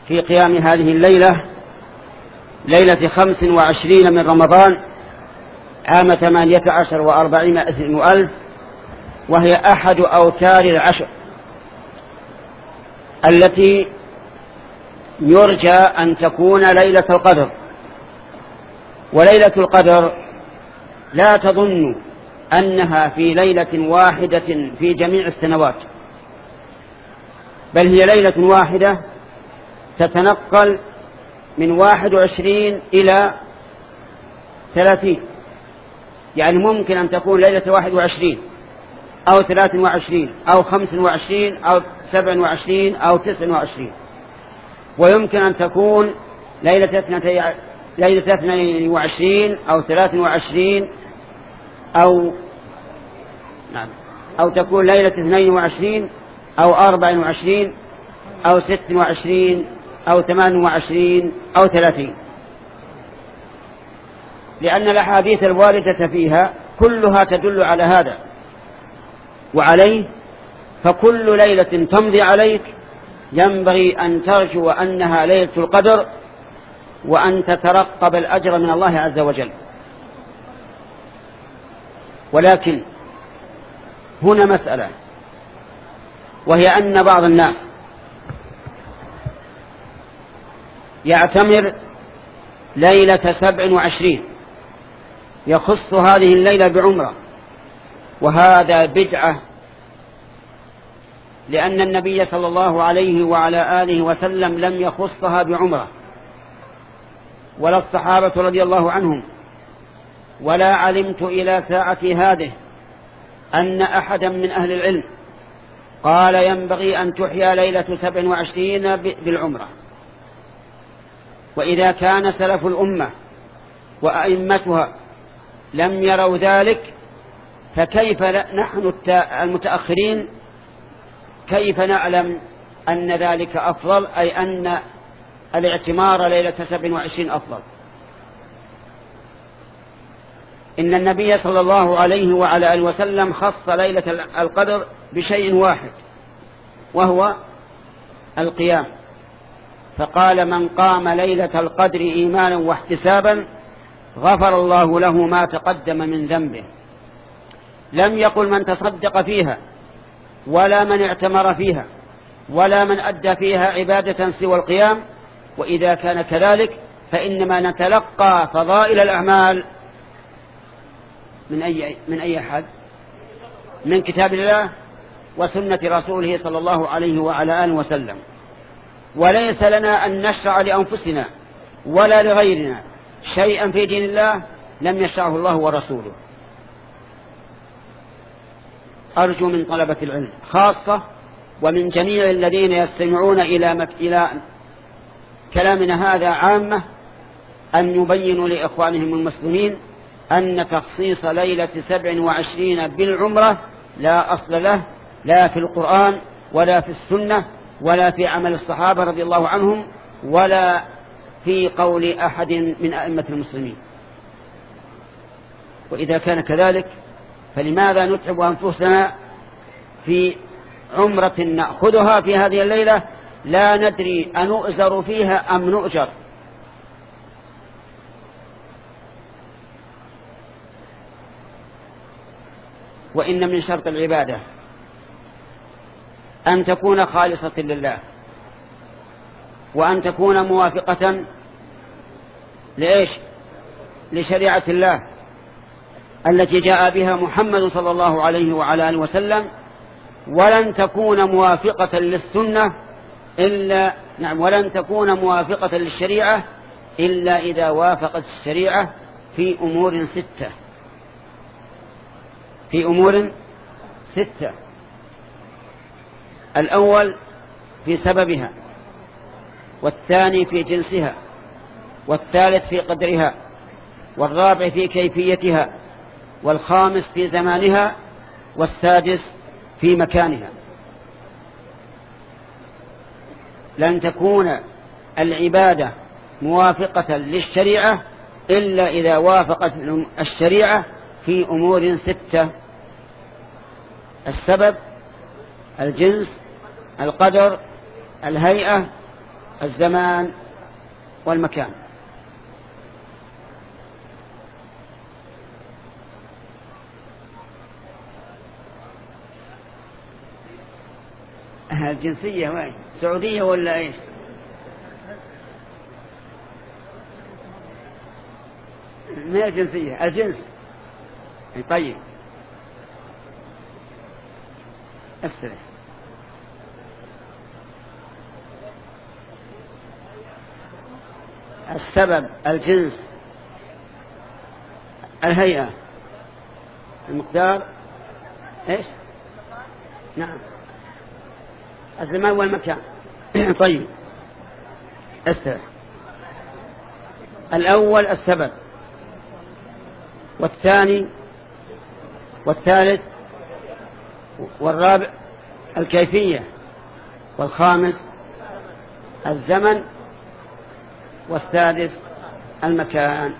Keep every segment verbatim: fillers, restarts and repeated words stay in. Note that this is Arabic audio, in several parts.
في قيام هذه الليلة، ليلة خمس وعشرين من رمضان عام ثمانية عشر وأربعمائة وألف، وهي أحد أوتار العشر التي يرجى أن تكون ليلة القدر. وليلة القدر لا تظن أنها في ليلة واحدة في جميع السنوات، بل هي ليلة واحدة تتنقل من واحد وعشرين إلى ثلاثين، يعني ممكن أن تكون ليلة واحد وعشرين أو ثلاث وعشرين أو خمس وعشرين أو سبع وعشرين أو تسع وعشرين، ويمكن أن تكون ليلة اثنين وعشرين أو ثلاث وعشرين أو نعم أو تكون ليلة اثنين وعشرين أو أربع وعشرين أو ست وعشرين أو ثمان وعشرين أو ثلاثين، لأن الأحاديث الواردة فيها كلها تدل على هذا. وعليه فكل ليلة تمضي عليك ينبغي أن ترجو أنها ليلة القدر، وأن تترقب الأجر من الله عز وجل. ولكن هنا مسألة، وهي أن بعض الناس يعتمر ليلة سبع وعشرين، يخص هذه الليلة بعمرة، وهذا بدعة، لأن النبي صلى الله عليه وعلى آله وسلم لم يخصها بعمرة، ولا الصحابة رضي الله عنهم، ولا علمت إلى ساعة هذه أن أحدا من أهل العلم قال ينبغي أن تحيا ليلة سبع وعشرين بالعمرة. وإذا كان سلف الأمة وأئمتها لم يروا ذلك، فكيف نحن المتأخرين كيف نعلم أن ذلك أفضل، أي أن الاعتمار ليلة سبع وعشرين أفضل؟ إن النبي صلى الله عليه وعلى آله وسلم خص ليلة القدر بشيء واحد، وهو القيام، فقال من قام ليلة القدر إيمانا واحتسابا غفر الله له ما تقدم من ذنبه. لم يقل من تصدق فيها، ولا من اعتمر فيها، ولا من أدى فيها عبادة سوى القيام. وإذا كان كذلك فإنما نتلقى فضائل الأعمال من أي من أي أحد؟ من كتاب الله وسنة رسوله صلى الله عليه وعلى آله وسلم. وليس لنا أن نشرع لأنفسنا ولا لغيرنا شيئا في دين الله لم يشرعه الله ورسوله. أرجو من طلبة العلم خاصة ومن جميع الذين يستمعون إلى مك... إلى كلامنا هذا عامة أن يبينوا لإخوانهم المسلمين أن تخصيص ليلة سبع وعشرين بالعمرة لا أصل له، لا في القرآن ولا في السنة ولا في عمل الصحابة رضي الله عنهم ولا في قول أحد من أئمة المسلمين. وإذا كان كذلك فلماذا نتعب أنفسنا في عمرة نأخذها في هذه الليلة لا ندري أنؤزر فيها أم نؤجر؟ وإن من شرط العبادة أن تكون خالصة لله، وأن تكون موافقة لإيش؟ لشريعة الله التي جاء بها محمد صلى الله عليه وعلى آله وسلم، ولن تكون موافقة للسنة إلا نعم ولن تكون موافقة للشريعة إلا إذا وافقت الشريعة في أمور ستة في أمور ستة الأول في سببها، والثاني في جنسها، والثالث في قدرها، والرابع في كيفيتها، والخامس في زمانها، والسادس في مكانها. لن تكون العبادة موافقة للشريعة إلا إذا وافقت الشريعة في أمور ستة: السبب، الجنس، القدر، الهيئة، الزمان والمكان. الجنسية وين؟ سعودية ولا ايش؟ ما الجنسية، الجنس. طيب استرح. السبب، الجنس، الهيئة، المقدار، ايش؟ نعم، الزمان والمكان. طيب استرح. الأول السبب، والثاني والثالث والرابع الكيفية، والخامس الزمن، والسادس المكان.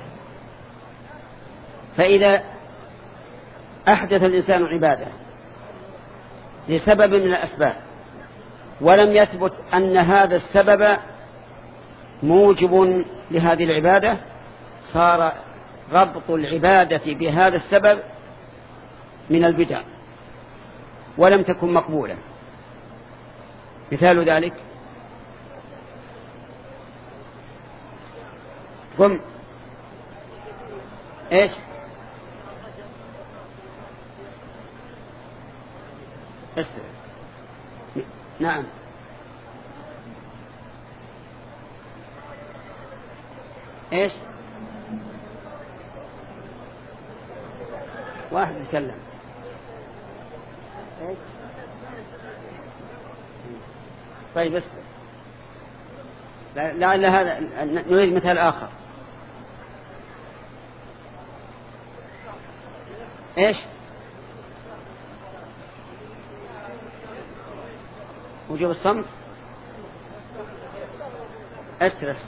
فإذا أحدث الإنسان عبادة لسبب من الأسباب ولم يثبت أن هذا السبب موجب لهذه العبادة، صار ربط العبادة بهذا السبب من البدع ولم تكن مقبولة. مثال ذلك قم ايش؟ استر. نعم، ايش؟ واحد يتكلم. ايش؟ طيب بس لعل هذا نريد مثال آخر. ايش؟ وجوب الصمت. استرس.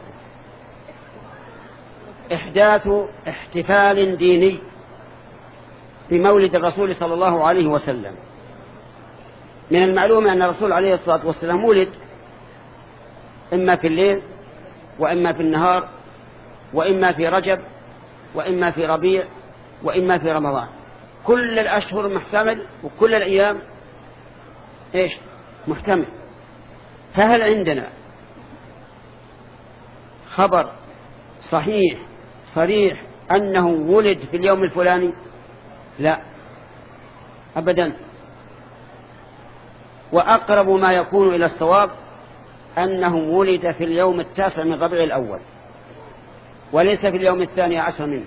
إحداث احتفال ديني بمولد الرسول صلى الله عليه وسلم. من المعلوم أن الرسول عليه الصلاة والسلام ولد إما في الليل وإما في النهار وإما في رجب وإما في ربيع وإما في رمضان، كل الأشهر محتمل وكل الأيام إيش محتمل. فهل عندنا خبر صحيح صريح أنه ولد في اليوم الفلاني؟ لا أبدا. وأقرب ما يكون إلى الصواب أنه ولد في اليوم التاسع من ربيع الأول وليس في اليوم الثاني عشر منه.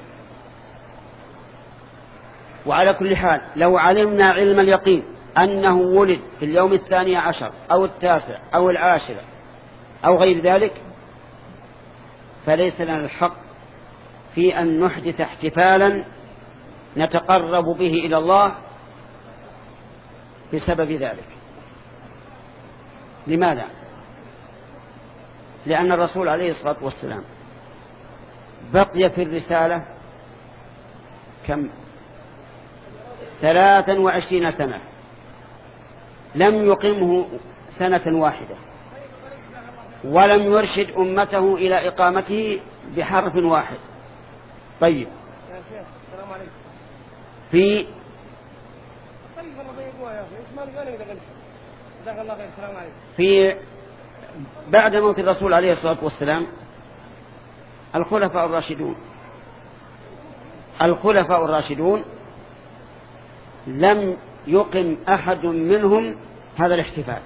وعلى كل حال لو علمنا علم اليقين أنه ولد في اليوم الثاني عشر أو التاسع أو العاشر أو غير ذلك فليس لنا الحق في أن نحدث احتفالا نتقرب به إلى الله بسبب ذلك. لماذا؟ لأن الرسول عليه الصلاة والسلام بقي في الرسالة كم؟ ثلاثا وعشرين سنة، لم يقمه سنة واحدة، ولم يرشد أمته إلى إقامته بحرف واحد. طيب في في بعد موت الرسول عليه الصلاة والسلام الخلفاء الراشدون الخلفاء الراشدون لم يقم أحد منهم هذا الاحتفال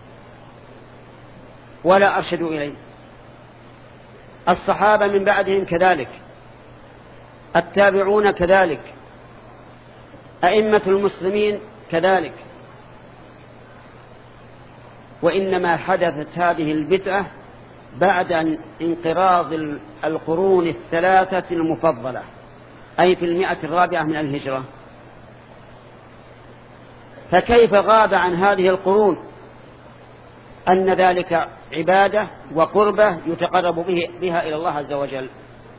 ولا أرشدوا إليه. الصحابة من بعدهم كذلك، التابعون كذلك، أئمة المسلمين كذلك. وإنما حدثت هذه البدعة بعد انقراض القرون الثلاثة المفضلة، أي في المئة الرابعة من الهجرة. فكيف غاب عن هذه القرون أن ذلك عبادة وقربة يتقرب به بها إلى الله عز وجل؟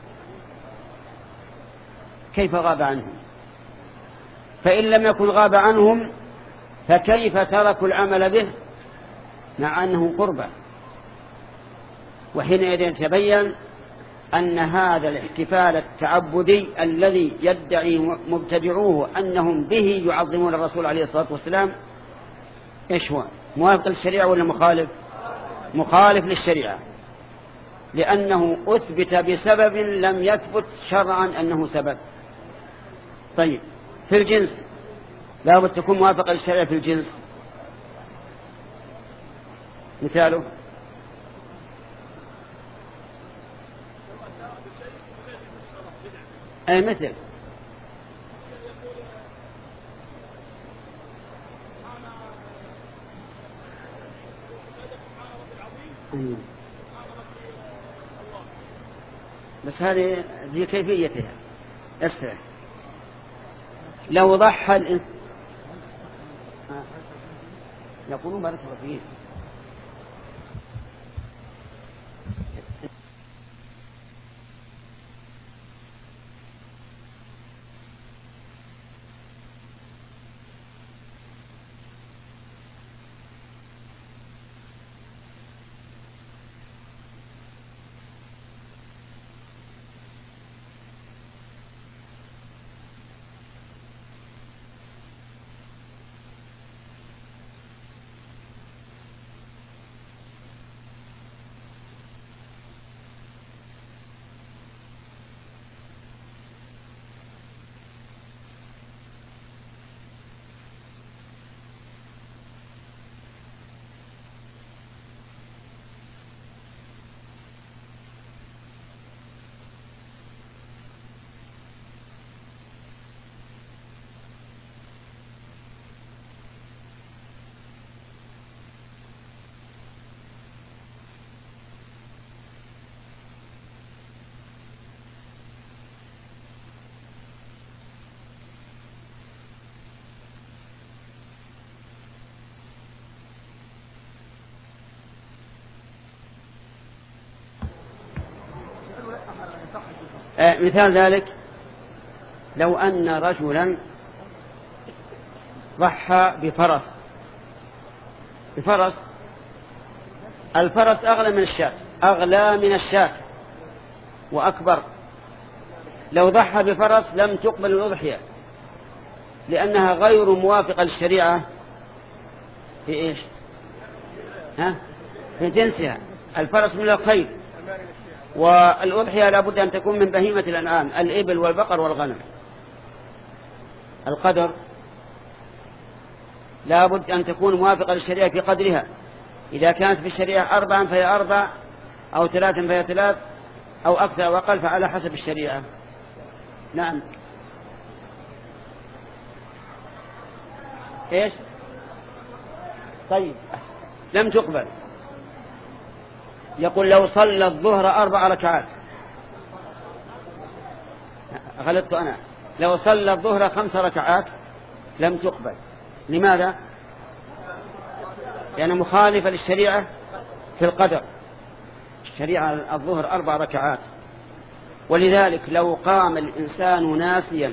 كيف غاب عنهم؟ فإن لم يكن غاب عنهم فكيف تركوا العمل به مع أنه قربة؟ وحينئذ يتبين أن هذا الاحتفال التعبدي الذي يدعي مبتدعوه أنهم به يعظمون الرسول عليه الصلاة والسلام إيش هو؟ موافق للشريعة ولا مخالف؟ مخالف للشريعة، لأنه أثبت بسبب لم يثبت شرعا أنه سبب. طيب في الجنس لا بد تكون موافقة للشريعة في الجنس، مثاله أي مثل بس هذه ذي كيفيتها. اسرع لو ضحى الإنسان يقولون بارك الله فيه. مثال ذلك لو أن رجلا ضحى بفرس بفرس الفرس أغلى من الشاة، أغلى من الشاة وأكبر. لو ضحى بفرس لم تقبل الأضحية لأنها غير موافقة للشريعة في إيش؟ ها؟ في جنسها. الفرس من الخيل، والأضحية لابد أن تكون من بهيمة الأنعام، الإبل والبقر والغنم. القدر لابد أن تكون موافقة للشريعة في قدرها، إذا كانت في الشريعة أربعا فهي أربع، أو ثلاثا فهي ثلاث، أو أكثر أو أقل، فعلى حسب الشريعة. نعم. إيش؟ طيب لم تقبل. يقول لو صلى الظهر أربع ركعات، غلطت أنا، لو صلى الظهر خمس ركعات لم تقبل. لماذا؟ لأنه مخالفة للشريعة في القدر. الشريعة الظهر أربع ركعات. ولذلك لو قام الإنسان ناسيا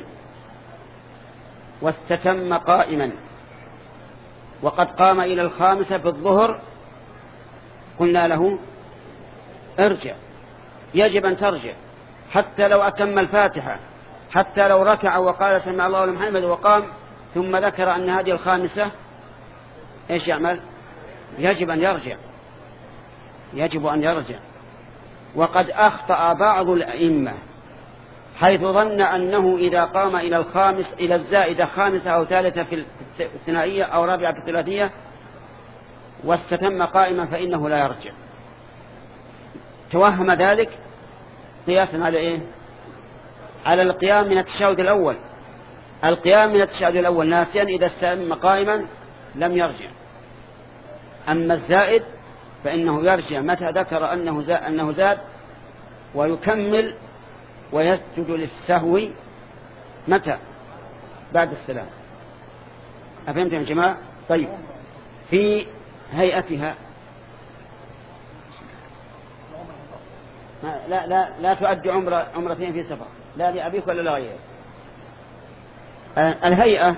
واستتم قائما وقد قام إلى الخامسة في الظهر قلنا له ارجع، يجب أن ترجع حتى لو أتم الفاتحة، حتى لو ركع وقال سمع الله لمن حمده وقام ثم ذكر أن هذه الخامسة، إيش يعمل؟ يجب أن يرجع، يجب أن يرجع. وقد أخطأ بعض الأئمة حيث ظن أنه إذا قام إلى الخامس إلى الزائدة خامسة أو ثالثة في الثنائية أو رابعة في الثلاثية واستتم قائما فإنه لا يرجع. توهم ذلك قياسا على إيه؟ على القيام من التشهد الأول. القيام من التشهد الأول ناسيا إذا استتم قائما لم يرجع. أما الزائد فإنه يرجع متى ذكر أنه زاد, أنه زاد ويكمل ويسجد للسهو متى؟ بعد السلام. أفهمتم يا جماعة؟ طيب في هيئتها لا لا لا تؤدي عمرة عمرتين في سفر، لا لأبيك ولا لغيرك. الهيئة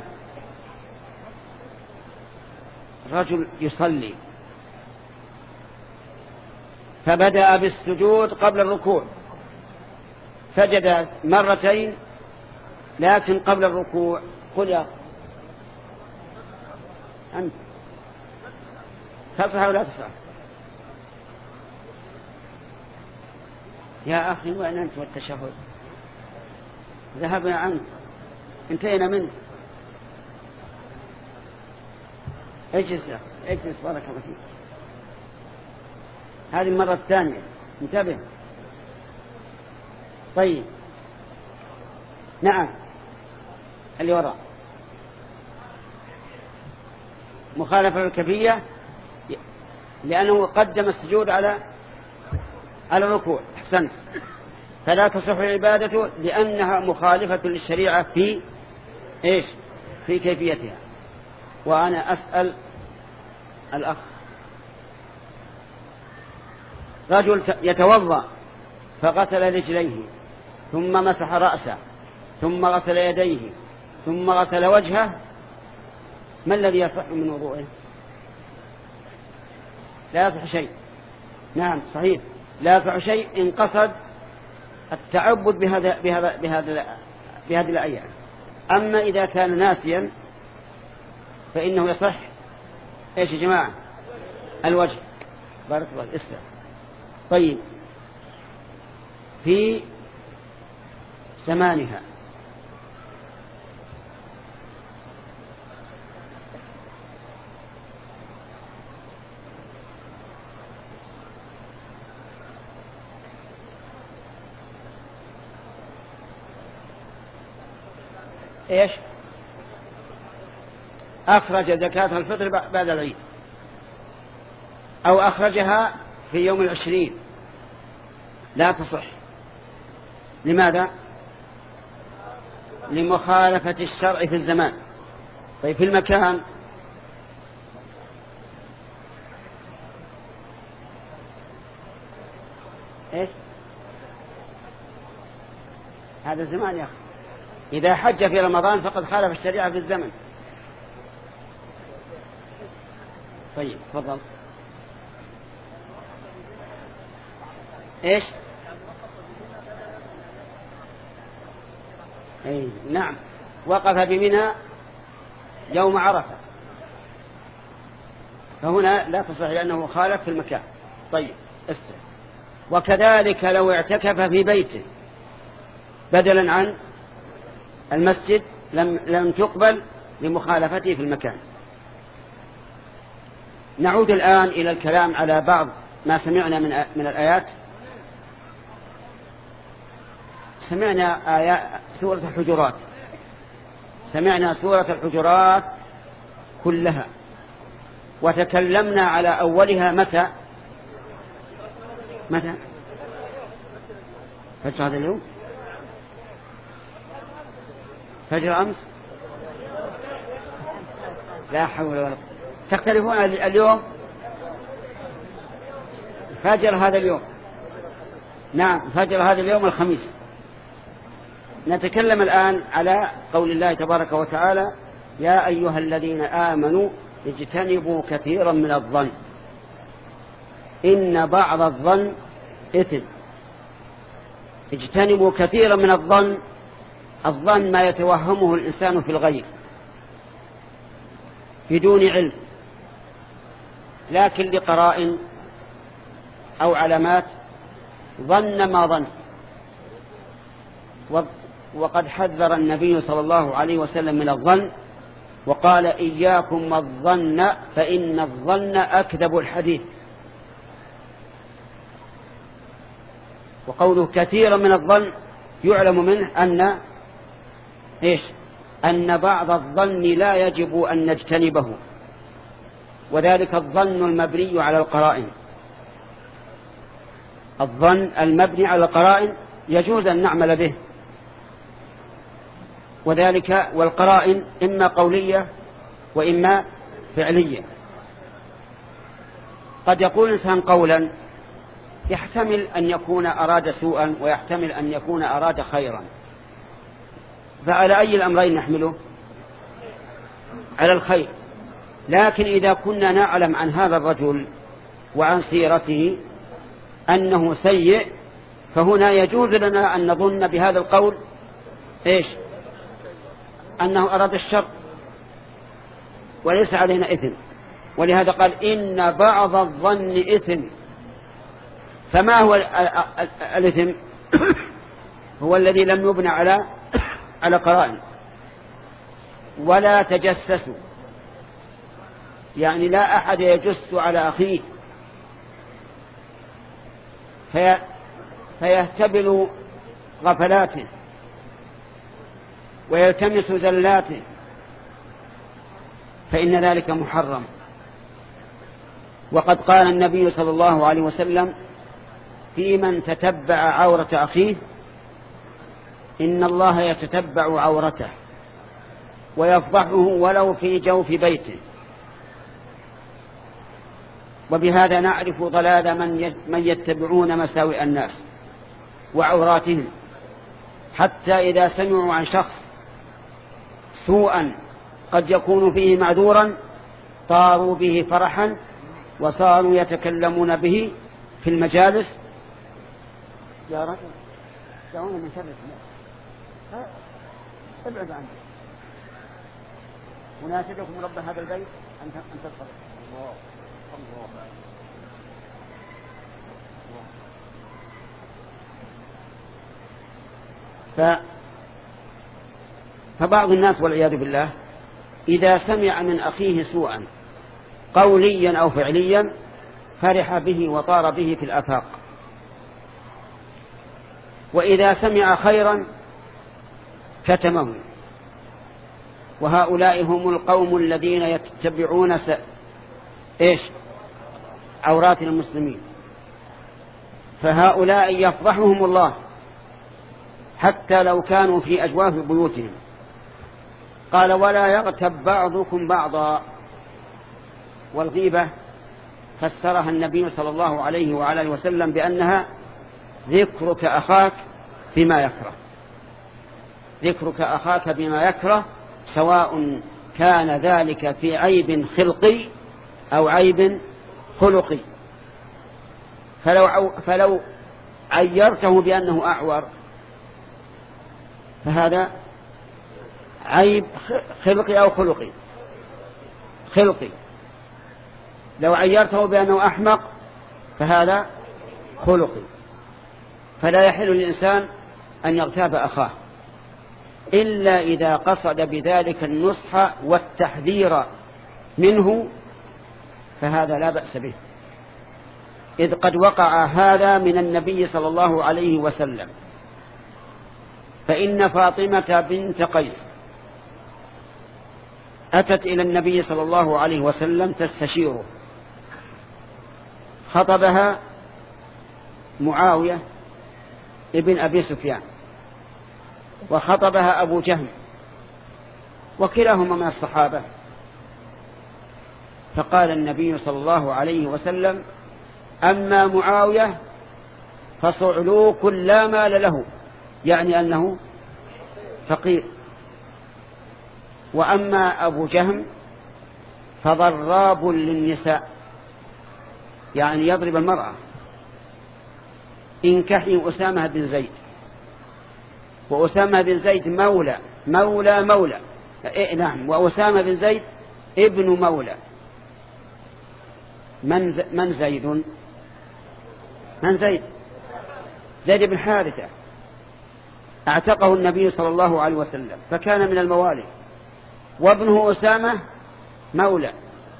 رجل يصلي فبدأ بالسجود قبل الركوع، سجد مرتين لكن قبل الركوع. قل يا أنت تصح ولا تصح؟ يا أخي وين أنت والتشهد؟ ذهبنا عنه، انتهينا منه. اجلس اجلس بارك الله فيك. هذه المرة الثانية، انتبه. طيب نعم اللي وراء مخالفة الكيفية لأنه قدم السجود على على الركوع. أحسنت. فلا تصح عبادته لأنها مخالفة للشريعة في إيش؟ في كيفيتها. وأنا أسأل الأخ، رجل يتوضأ فغسل رجليه ثم مسح رأسه ثم غسل يديه ثم غسل وجهه، ما الذي يصح من وضوءه؟ لا يصح شيء. نعم صحيح، لا يصح شيء إن قصد التعبد بهذا بهذا بهذا بهذه الأيام. أما إذا كان ناسيا فإنه يصح إيش يا جماعة؟ الوجه. بارك الله الإسلام. طيب في زمانها إيش؟ أخرج زكاة الفطر بعد العيد أو أخرجها في يوم العشرين، لا تصح. لماذا؟ لمخالفة الشرع في الزمان. طيب في المكان إيش؟ هذا الزمان يا أخي. إذا حج في رمضان فقد خالف الشريعة في الزمن. طيب تفضل. إيش؟ أي نعم، وقف بمنى يوم عرفة، فهنا لا تصح لأنه خالف في المكان. طيب اسمع. وكذلك لو اعتكف في بيته بدلا عن المسجد لم لم تقبل لمخالفته في المكان. نعود الآن إلى الكلام على بعض ما سمعنا من من الآيات. سمعنا آيات سورة الحجرات، سمعنا سورة الحجرات كلها وتكلمنا على أولها. متى متى فجر هذا اليوم؟ فجر أمس؟ لا حول ولا قوة. تختلفون اليوم؟ فجر هذا اليوم. نعم فجر هذا اليوم الخميس. نتكلم الآن على قول الله تبارك وتعالى: يا أيها الذين آمنوا اجتنبوا كثيرا من الظن إن بعض الظن إثم. اجتنبوا كثيرا من الظن. الظن ما يتوهمه الإنسان في الغير بدون علم، لكن لقرائن أو علامات ظن ما ظن. وقد حذر النبي صلى الله عليه وسلم من الظن وقال: إياكم والظن فإن الظن أكذب الحديث. وقوله كثيرا من الظن يعلم منه أن إيش؟ أن بعض الظن لا يجب أن نجتنبه، وذلك الظن المبني على القرائن. الظن المبني على القرائن يجوز أن نعمل به، وذلك والقرائن إما قولية وإما فعلية. قد يقول الإنسان قولا يحتمل أن يكون أراد سوءا ويحتمل أن يكون أراد خيرا، فعلى أي الأمرين نحمله؟ على الخير. لكن إذا كنا نعلم عن هذا الرجل وعن سيرته أنه سيء، فهنا يجوز لنا أن نظن بهذا القول إيش؟ أنه أراد الشر وليس علينا إثم. ولهذا قال إن بعض الظن إثم. فما هو الإثم؟ هو الذي لم يبنى على على قرائن. ولا تجسسوا، يعني لا أحد يجس على أخيه في فيهتبل غفلاته ويلتمس زلاته، فإن ذلك محرم. وقد قال النبي صلى الله عليه وسلم في من تتبع عورة أخيه إن الله يتتبع عورته ويفضحه ولو في جوف بيته. وبهذا نعرف ضلال من يتبعون مساوئ الناس وعوراتهم، حتى إذا سمعوا عن شخص سوءا قد يكون فيه معذورا طاروا به فرحا وصاروا يتكلمون به في المجالس. يا رجل دعونا من شر الناس، ابعد عنه. وناشدكم رب هذا البيت أن تدخل. الله الله ف... فبعض الناس والعياذ بالله إذا سمع من أخيه سوءا قوليا أو فعليا فرح به وطار به في الآفاق، وإذا سمع خيرا كتمه. وهؤلاء هم القوم الذين يتبعون س... إيش؟ عورات المسلمين، فهؤلاء يفضحهم الله حتى لو كانوا في أجواف بيوتهم. قال ولا يغتب بعضكم بعضا. والغيبة فسرها النبي صلى الله عليه وعلى وسلم بأنها ذكرك أخاك بما يكره. ذكرك أخاك بما يكره سواء كان ذلك في عيب خلقي أو عيب خلقي. فلو, فلو عيرته بأنه أعور فهذا عيب خلقي أو خلقي خلقي. لو عيرته بأنه أحمق فهذا خلقي. فلا يحل للإنسان أن يغتاب أخاه إلا إذا قصد بذلك النصح والتحذير منه، فهذا لا بأس به، إذ قد وقع هذا من النبي صلى الله عليه وسلم. فإن فاطمة بنت قيس أتت إلى النبي صلى الله عليه وسلم تستشيره. خطبها معاوية ابن أبي سفيان وخطبها أبو جهم وكلاهما من الصحابة. فقال النبي صلى الله عليه وسلم أما معاوية فصعلوك لا مال له، يعني أنه فقير. وأما أبو جهم فضراب للنساء، يعني يضرب المرأة. انكحي أسامة بن زيد، وأسامة بن زيد مولى مولى مولى إيه نعم، وأسامة بن زيد ابن مولى. من من زيد من زيد زيد بن حارثة اعتقه النبي صلى الله عليه وسلم فكان من الموالي، وابنه أسامة مولى،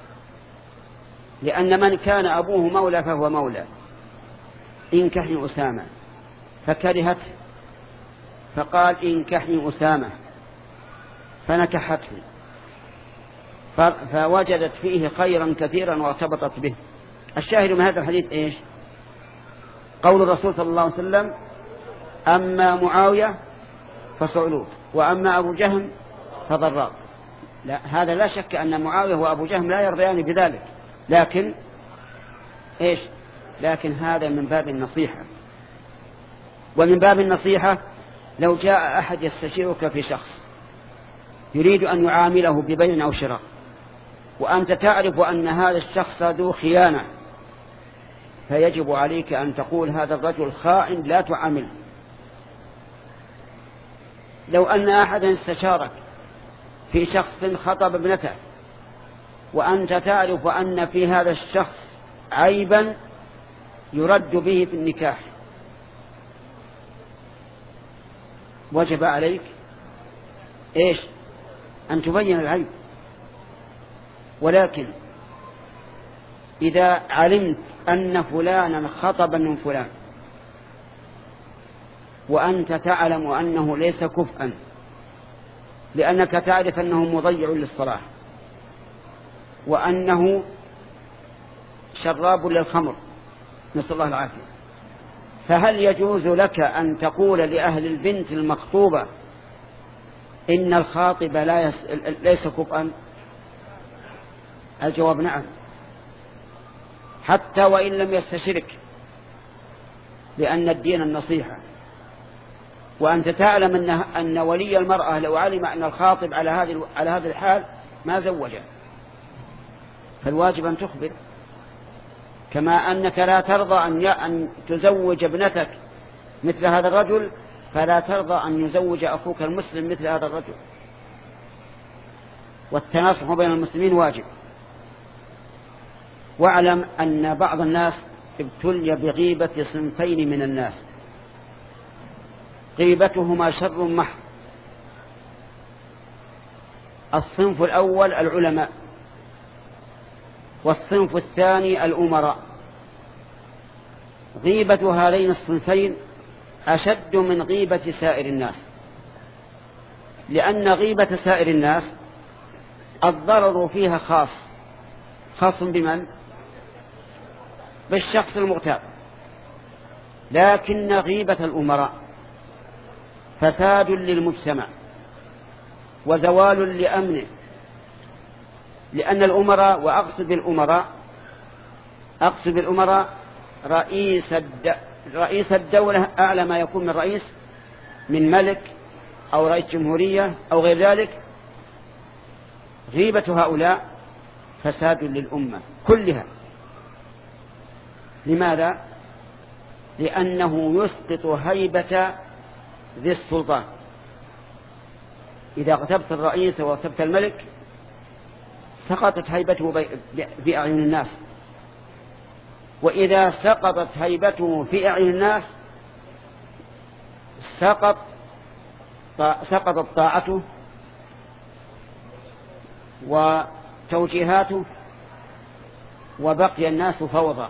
لأن من كان أبوه مولى فهو مولى. انكحي أسامة فكرهته فقال انكحي أسامة فنكحته، فوجدت فيه خيرا كثيرا وارتبطت به. الشاهد من هذا الحديث إيش؟ قول الرسول صلى الله عليه وسلم أما معاوية فصعلوك وأما أبو جهم فضراب. لا، هذا لا شك أن معاوية وأبو جهم لا يرضيان بذلك، لكن إيش؟ لكن هذا من باب النصيحة. ومن باب النصيحة لو جاء أحد يستشيرك في شخص يريد أن يعامله ببيع أو شراء، وأنت تعرف أن هذا الشخص ذو خيانة فيجب عليك أن تقول هذا الرجل خائن لا تعامله. لو أن أحدا استشارك في شخص خطب ابنته وأنت تعرف أن في هذا الشخص عيبا يرد به في النكاح، وجب عليك إيش؟ أن تبين العيب. ولكن إذا علمت أن فلانا خطب من فلان وأنت تعلم أنه ليس كفءا لأنك تعرف أنه مضيع للصلاة وأنه شراب للخمر نسأل الله العافية، فهل يجوز لك أن تقول لأهل البنت المخطوبة إن الخاطب لا يس... ليس كفءا؟ الجواب نعم، حتى وإن لم يستشرك، لأن الدين النصيحة. وأنت تعلم أن أن ولي المرأة لو علم أن الخاطب على هذه على هذا الحال ما زوجه، فالواجب أن تخبر. كما أنك لا ترضى أن أن تزوج ابنتك مثل هذا الرجل، فلا ترضى أن يزوج أخوك المسلم مثل هذا الرجل. والتناصح بين المسلمين واجب. واعلم أن بعض الناس ابتلي بغيبة صنفين من الناس، غيبتهما شر محض. الصنف الأول العلماء، والصنف الثاني الأمراء. غيبة هذين الصنفين أشد من غيبة سائر الناس، لأن غيبة سائر الناس الضرر فيها خاص خاص بمن؟ بالشخص المغتاب. لكن غيبة الأمراء فساد للمجتمع وزوال لأمنه، لأن الأمراء، وأقصد بالأمراء أقصد بالأمراء رئيس الد... رئيس الدولة أعلى ما يكون من رئيس، من ملك أو رئيس جمهورية أو غير ذلك. غيبة هؤلاء فساد للأمة كلها. لماذا؟ لأنه يسقط هيبة ذي السلطان. إذا اغتبت الرئيس واغتبت الملك سقطت هيبته في أعين الناس، وإذا سقطت هيبته في أعين الناس سقط سقطت طاعته وتوجيهاته، وبقي الناس فوضى.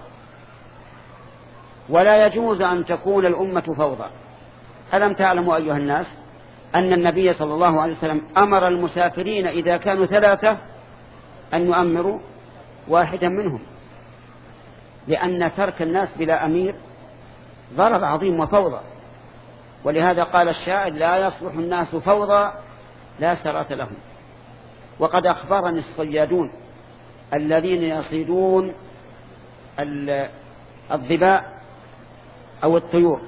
ولا يجوز أن تكون الأمة فوضى. ألم تعلموا أيها الناس أن النبي صلى الله عليه وسلم أمر المسافرين إذا كانوا ثلاثة أن يؤمروا واحدا منهم، لأن ترك الناس بلا أمير ضرر عظيم وفوضى. ولهذا قال الشاعر: لا يصلح الناس فوضى لا سرات لهم. وقد أخبرني الصيادون الذين يصيدون الظباء أو الطيور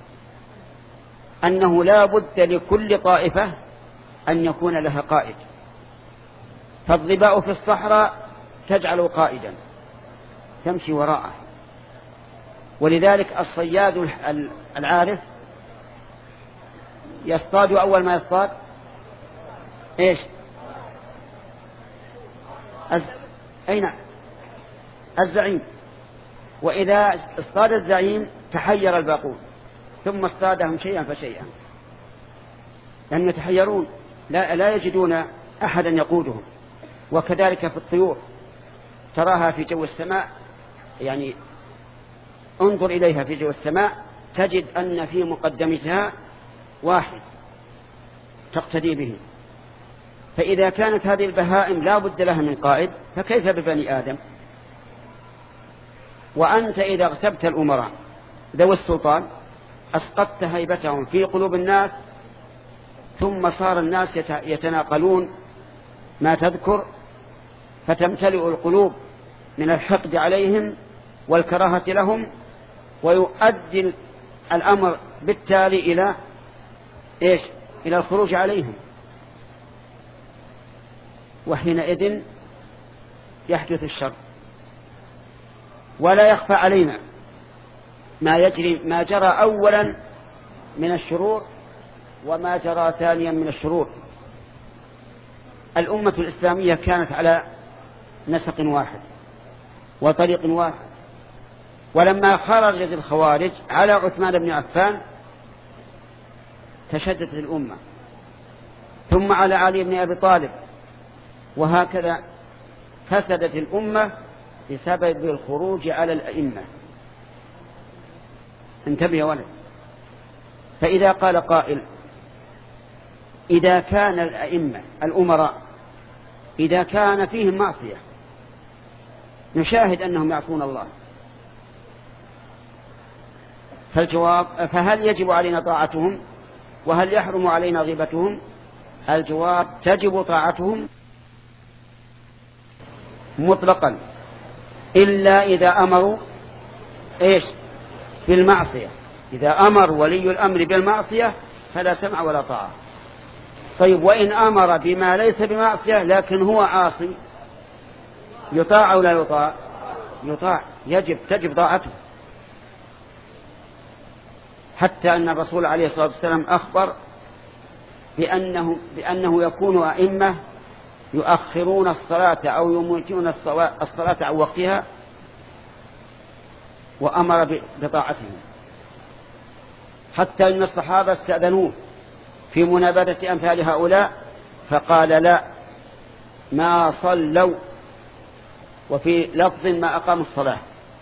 أنه لا بد لكل طائفة أن يكون لها قائد. فالظباء في الصحراء تجعل قائدا تمشي وراءه، ولذلك الصياد العارف يصطاد أول ما يصطاد إيش؟ أز... أين الزعيم. وإذا اصطاد الزعيم تحير الباقون ثم اصطادهم شيئا فشيئا، لأنهم يتحيرون لا, لا يجدون أحدا يقودهم. وكذلك في الطيور تراها في جو السماء، يعني انظر إليها في جو السماء تجد أن في مقدمتها واحد تقتدي به. فإذا كانت هذه البهائم لا بد لها من قائد، فكيف ببني آدم؟ وأنت إذا اغتبت الأمراء ذوي السلطان أسقطت هيبتهم في قلوب الناس، ثم صار الناس يتناقلون ما تذكر، فتمتلئ القلوب من الحقد عليهم والكراهة لهم، ويؤدي الأمر بالتالي إلى إيش؟ إلى الخروج عليهم. وحينئذ يحدث الشر. ولا يخفى علينا ما يجري ما جرى أولا من الشرور وما جرى ثانيا من الشرور. الأمة الإسلامية كانت على نسق واحد وطريق واحد، ولما خرجت الخوارج على عثمان بن عفان تشددت الأمة، ثم على علي بن أبي طالب، وهكذا فسدت الأمة بسبب الخروج على الأئمة. انتبه يا ولد. فإذا قال قائل إذا كان الأئمة الأمراء إذا كان فيهم معصية نشاهد أنهم يعصون الله، فالجواب فهل يجب علينا طاعتهم وهل يحرم علينا غيبتهم؟ الجواب تجب طاعتهم مطلقا إلا إذا أمروا إيش بالمعصية. إذا أمر ولي الأمر بالمعصية فلا سمع ولا طاعة. طيب وإن أمر بما ليس بمعصية لكن هو عاصي يطاع أو لا يطاع؟ يطاع، يجب تجب طاعته. حتى أن الرسول عليه الصلاة والسلام أخبر بأنه, بأنه يكون أئمة يؤخرون الصلاة أو يميتون الصلاة عن وقتها، وأمر بطاعتهم. حتى أن الصحابة استأذنوه في منابذة أمثال هؤلاء فقال لا ما صلوا، وفي لفظ ما أقاموا الصلاة.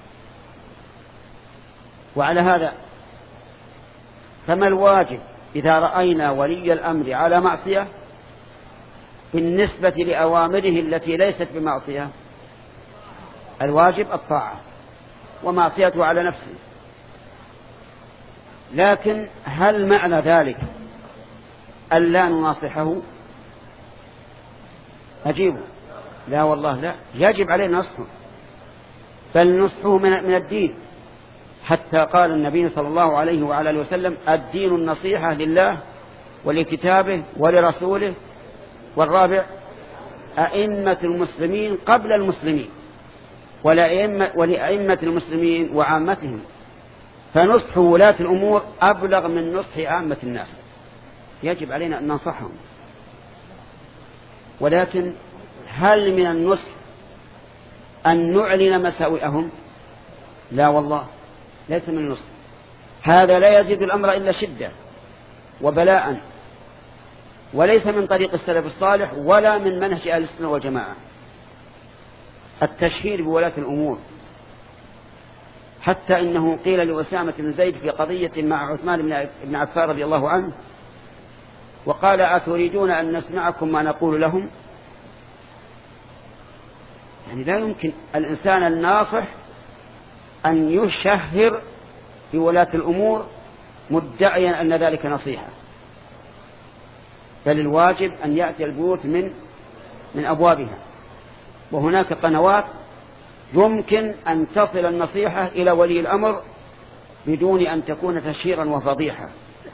وعلى هذا فما الواجب إذا رأينا ولي الأمر على معصية بالنسبة لأوامره التي ليست بمعصية؟ الواجب الطاعة ومعصيته على نفسه. لكن هل معنى ذلك ألا نناصحه؟ أجيبه لا والله لا، يجب علينا نصحه، بل نصحه من الدين. حتى قال النبي صلى الله عليه وعلى آله وسلم الدين النصيحة لله ولكتابه ولرسوله، والرابع أئمة المسلمين قبل المسلمين ولأئمة المسلمين وعامتهم. فنصح ولاة الأمور أبلغ من نصح عامة الناس، يجب علينا أن ننصحهم. ولكن هل من النصح أن نعلن مساوئهم؟ لا والله، ليس من النصح. هذا لا يزيد الأمر إلا شدة وبلاء، وليس من طريق السلف الصالح ولا من منهج أهل السنة والجماعة التشهير بولاة الأمور. حتى إنه قيل لأسامة بن زيد في قضية مع عثمان بن عفان رضي الله عنه وقال أتريدون أن نسمعكم ما نقول لهم؟ يعني لا يمكن الإنسان الناصح أن يشهر بولاة الأمور مدعيا أن ذلك نصيحة، بل الواجب أن يأتي البيوت من من أبوابها. وهناك قنوات يمكن أن تصل النصيحة إلى ولي الأمر بدون أن تكون تشهيرا وفضيحة،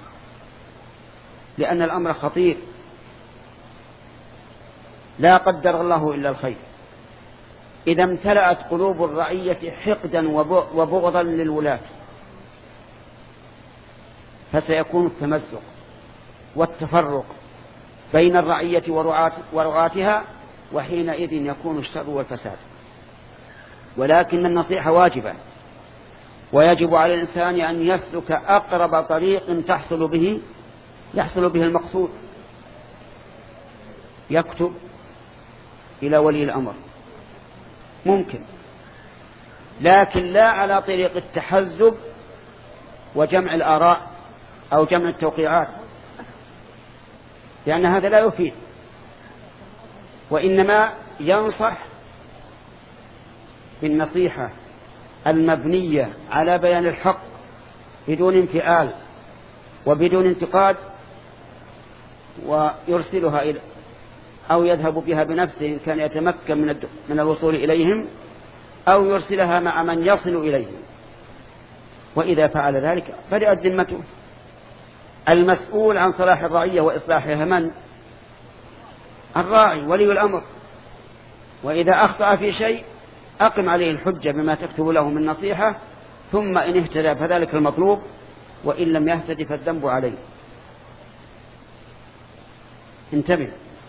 لأن الأمر خطير لا قدر الله إلا الخير. إذا امتلأت قلوب الرعية حقدا وبغضا للولاة فسيكون التمزق والتفرق بين الرعية ورعاتها، وحينئذ يكون الشر والفساد. ولكن النصيحة واجبة، ويجب على الإنسان أن يسلك أقرب طريق تحصل به يحصل به المقصود. يكتب إلى ولي الأمر ممكن، لكن لا على طريق التحزب وجمع الآراء أو جمع التوقيعات، لأن هذا لا يفيد. وإنما ينصح بالنصيحة المبنية على بيان الحق بدون انفعال وبدون انتقاد، ويرسلها إلى أو يذهب بها بنفسه إن كان يتمكن من من الوصول إليهم، أو يرسلها مع من يصل إليهم. وإذا فعل ذلك برئت ذمته. المسؤول عن صلاح الرعية وإصلاحها من؟ الراعي ولي الأمر. وإذا أخطأ في شيء أقم عليه الحجة بما تكتب له من نصيحة، ثم إن اهتدى فذلك المطلوب، وإن لم يهتدي فالذنب عليه. انتبه.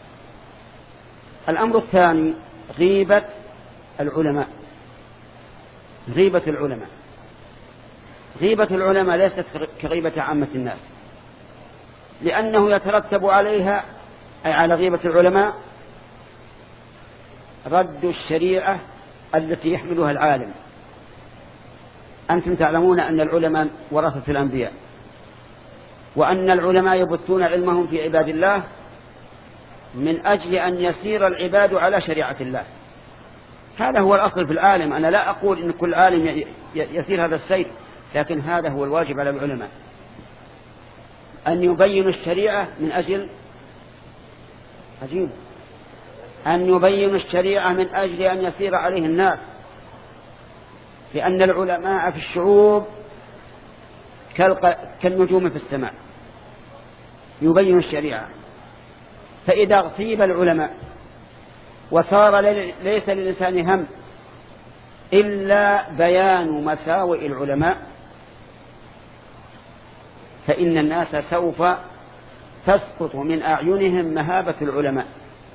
الأمر الثاني غيبة العلماء. غيبة العلماء غيبة العلماء ليست كغيبة عامة الناس، لأنه يترتب عليها، أي على غيبة العلماء، رد الشريعة التي يحملها العالم. أنتم تعلمون أن العلماء ورثة الأنبياء، وأن العلماء يبثون علمهم في عباد الله من أجل أن يسير العباد على شريعة الله. هذا هو الأصل في العالم. أنا لا أقول إن كل عالم يسير هذا السير، لكن هذا هو الواجب على العلماء، أن يبينوا الشريعة من أجل عجيب أن يبينوا الشريعة من أجل أن يسير عليه الناس، لأن العلماء في الشعوب كالنجوم في السماء يبينوا الشريعة. فإذا اغتيب العلماء وصار ليس للإنسان هم إلا بيان مساوئ العلماء، فإن الناس سوف تسقط من أعينهم مهابة العلماء.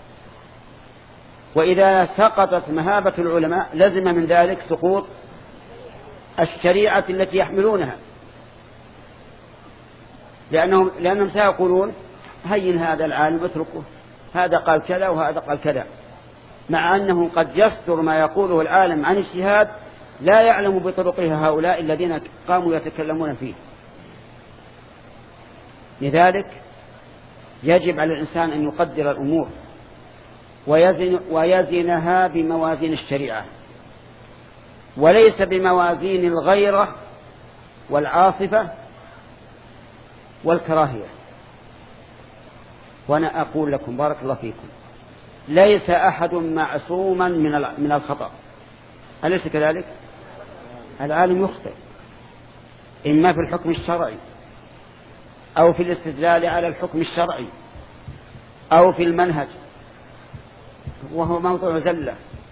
وإذا سقطت مهابة العلماء لزم من ذلك سقوط الشريعة التي يحملونها، لأنهم, لأنهم سيقولون هين هذا العالم اتركه، هذا قال كذا وهذا قال كذا، مع أنه قد يصدر ما يقوله العالم عن اجتهاد لا يعلم بطرقها هؤلاء الذين قاموا يتكلمون فيه. لذلك يجب على الإنسان أن يقدر الأمور ويزن ويزنها بموازين الشريعة، وليس بموازين الغيرة والعاصفة والكراهية. وأنا أقول لكم بارك الله فيكم، ليس أحد معصوما من الخطأ، أليس كذلك؟ العالم يخطئ، إما في الحكم الشرعي أو في الاستدلال على الحكم الشرعي أو في المنهج، وهو موضوع زلة.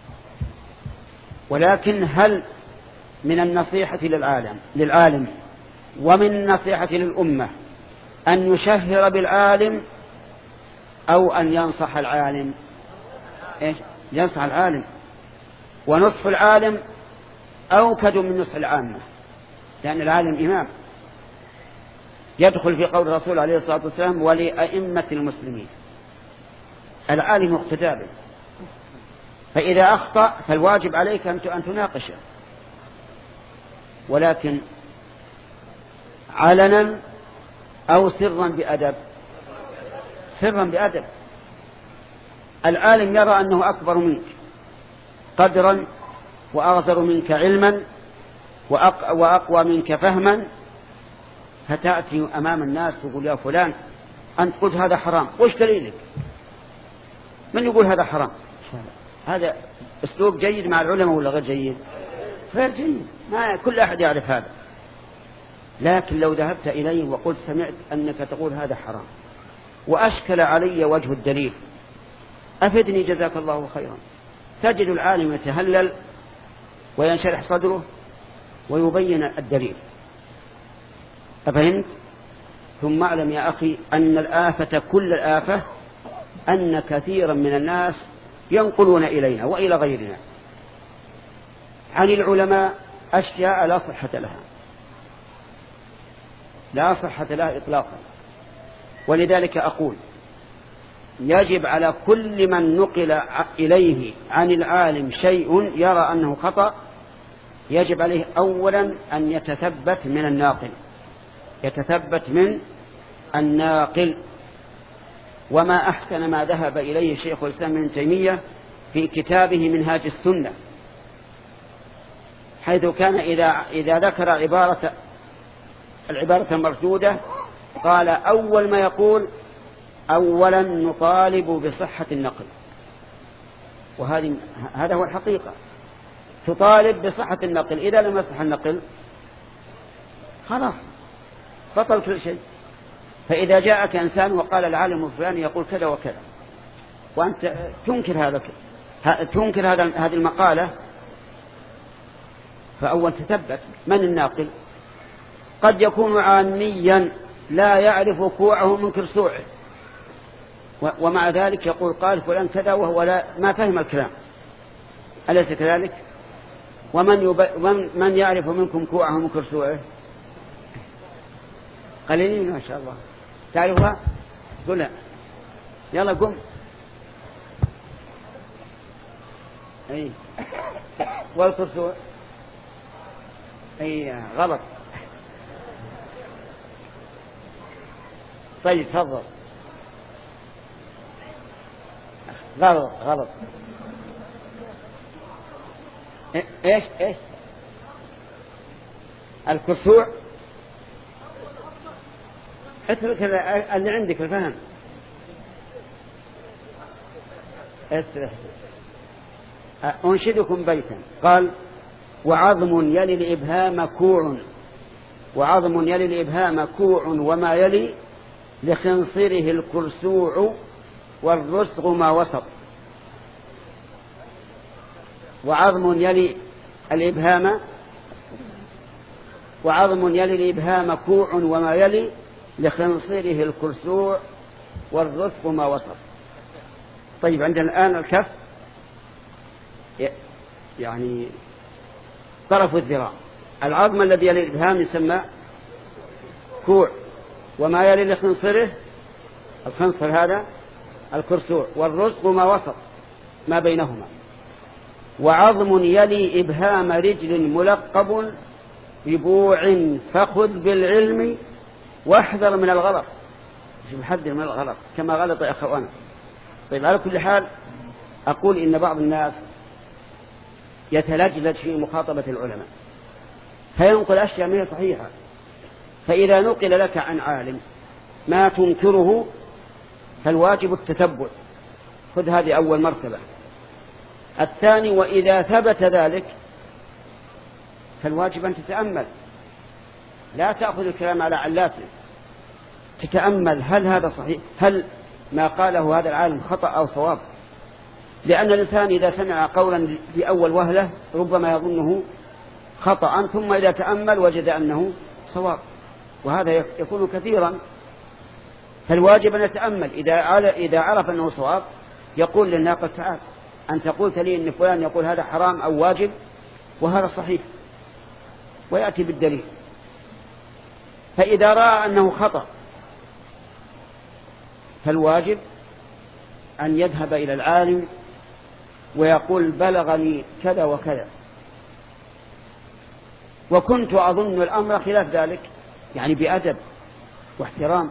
ولكن هل من النصيحة للعالم للعالم ومن النصيحة للأمة أن يشهر بالعالم أو أن ينصح العالم؟ إيش؟ ينصح العالم. ونصح العالم أوكد من نصح العامة، لأن العالم إمام يدخل في قول الرسول عليه الصلاة والسلام ولأئمة المسلمين. العالم مقتدى به، فإذا أخطأ فالواجب عليك أن تناقشه، ولكن علنا أو سرا بأدب. سرا بأدب. العالم يرى أنه أكبر منك قدرا وأغزر منك علما وأقوى منك فهما، فتأتي أمام الناس تقول يا فلان أنت قلت هذا حرام، وش دليلك؟ من يقول هذا حرام؟ هذا أسلوب جيد مع العلماء ولا غير جيد؟ غير جيد، ما كل أحد يعرف هذا. لكن لو ذهبت إليه وقلت سمعت أنك تقول هذا حرام وأشكل علي وجه الدليل، أفدني جزاك الله خيرا، تجد العالم يتهلل وينشرح صدره ويبين الدليل. أفهمت؟ ثم اعلم يا أخي أن الآفة كل الآفة أن كثيرا من الناس ينقلون إلينا وإلى غيرنا عن العلماء أشياء لا صحة لها، لا صحة لها إطلاقا. ولذلك أقول يجب على كل من نقل إليه عن العالم شيء يرى أنه خطأ، يجب عليه أولا أن يتثبت من الناقل، يتثبت من الناقل. وما أحسن ما ذهب إليه شيخ الإسلام ابن تيمية في كتابه منهاج السنة، حيث كان إذا, إذا ذكر عبارة العبارة المردودة قال أول ما يقول أولا نطالب بصحة النقل، وهذه هذا هو الحقيقة، تطالب بصحة النقل. إذا لم يصح النقل خلاص بطل كل شيء. فإذا جاءك إنسان وقال العالم الفلاني يقول كذا وكذا وأنت تنكر هذا تنكر هذا هذه المقالة، فأول تثبت من الناقل. قد يكون عاميا لا يعرف كوعه من كرسوعه، ومع ذلك يقول قال فلان كذا وهو لا ما فهم الكلام، أليس كذلك؟ ومن يب... من يعرف منكم كوعه من كرسوعه؟ قليلين ما شاء الله. تعرفها؟ قل لا. يلا قم. أي والكرسوع أي غلط. طيب تفضل. غلط غلط. ايش ايش الكرسوع؟ اترك اللي عندك الفهم. استرح. أنشدكم بيتا قال وعظم يلي الإبهام كوع، وعظم يلي الإبهام كوع وما يلي لخنصره الكرسوع والرسغ ما وسط. وعظم يلي الإبهام وعظم يلي الإبهام كوع وما يلي لخنصره الكرسوع والرسغ ما وسط. طيب عندنا الآن الكف يعني طرف الذراع. العظم الذي يلي الإبهام يسمى كوع، وما يلي لخنصره الخنصر هذا الكرسوع، والرسغ ما وسط ما بينهما. وعظم يلي إبهام رجل ملقب ببوع فخذ بالعلم واحذر من الغلط. مش محذر من الغلط كما غلط يا أخوانا. طيب على كل حال أقول إن بعض الناس يتلجلج في مخاطبة العلماء فينقل أشياء من صحيحة، فإذا نقل لك عن عالم ما تنكره فالواجب التتبع. خذ هذه أول مرتبة. الثاني وإذا ثبت ذلك فالواجب أن تتأمل، لا تأخذ الكلام على علاته، تتأمل هل هذا صحيح، هل ما قاله هذا العالم خطأ أو صواب. لأن الإنسان إذا سمع قولا في أول وهلة ربما يظنه خطأ، ثم إذا تأمل وجد أنه صواب، وهذا يكون كثيرا. فالواجب أن يتأمل، إذا عرف أنه صواب يقول للناقل تعال أنت قلت لي أن فلان يقول هذا حرام أو واجب وهذا صحيح، ويأتي بالدليل. فإذا رأى أنه خطأ فالواجب أن يذهب إلى العالم ويقول بلغني كذا وكذا وكنت أظن الأمر خلاف ذلك، يعني بأدب واحترام،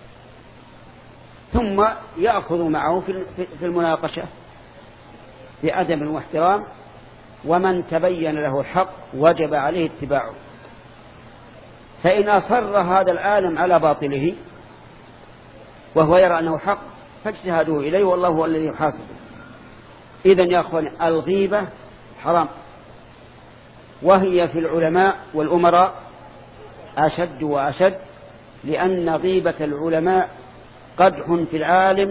ثم يأخذ معه في المناقشة بأدب واحترام، ومن تبين له الحق وجب عليه اتباعه. فإن أصر هذا العالم على باطله وهو يرى أنه حق فاجتهاده إليه والله هو الذي يحاسبه. إذن يا أخوان الغيبة حرام، وهي في العلماء والأمراء أشد وأشد، لأن غيبة العلماء قدح في العالم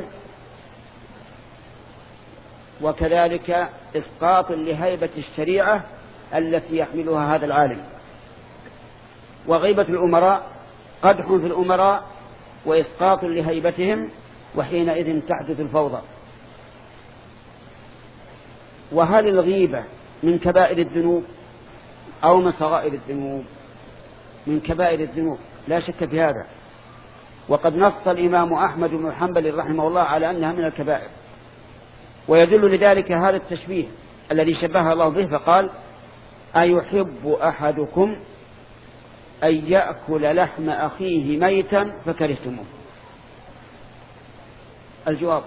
وكذلك إسقاط لهيبة الشريعة التي يحملها هذا العالم. وغيبة الأمراء قدح في الأمراء وإسقاط لهيبتهم، وحينئذ تحدث الفوضى. وهل الغيبة من كبائر الذنوب أو من صغائر الذنوب؟ من كبائر الذنوب لا شك في هذا، وقد نص الإمام أحمد بن حنبل رحمه الله على أنها من الكبائر. ويدل لذلك هذا التشبيه الذي شبه الله به فقال أيحب أحدكم أن يأكل لحم أخيه ميتا فكرهتموه؟ الجواب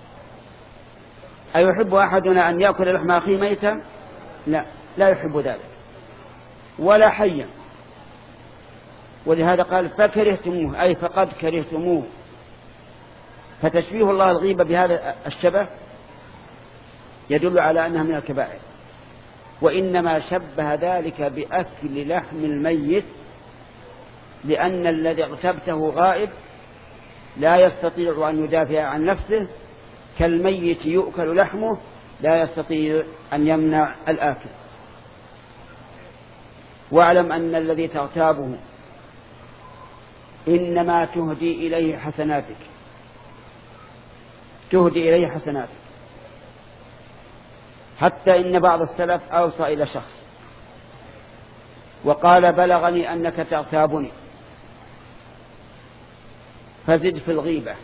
أيحب أحدنا أن يأكل لحم أخيه ميتا؟ لا، لا يحب ذلك ولا حيا. ولهذا قال فكرهتموه أي فقد كرهتموه. فتشبيه الله الغيبة بهذا الشبه يدل على أنها من الكبائر. وإنما شبه ذلك بأكل لحم الميت لأن الذي اغتبته غائب لا يستطيع أن يدافع عن نفسه، كالميت يؤكل لحمه لا يستطيع أن يمنع الآكل. واعلم أن الذي تغتابه إنما تهدي إليه حسناتك، تهدي إليه حسناتك. حتى إن بعض السلف أوصى إلى شخص وقال بلغني أنك تغتابني فزد في الغيبة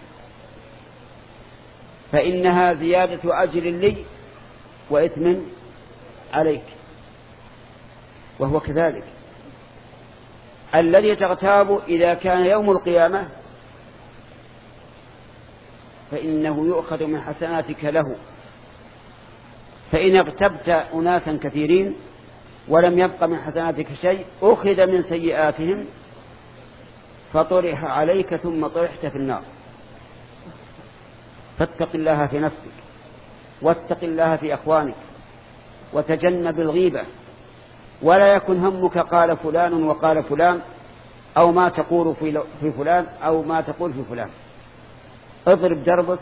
فإنها زيادة أجر لي وإثم عليك. وهو كذلك، الذي تغتاب إذا كان يوم القيامة فإنه يؤخذ من حسناتك له، فإن اغتبت أناسا كثيرين ولم يبق من حسناتك شيء أخذ من سيئاتهم فطرح عليك ثم طرحت في النار. فاتق الله في نفسك واتق الله في أخوانك وتجنب الغيبة، ولا يكن همك قال فلان وقال فلان أو ما تقول في فلان أو ما تقول في فلان. اضرب دربك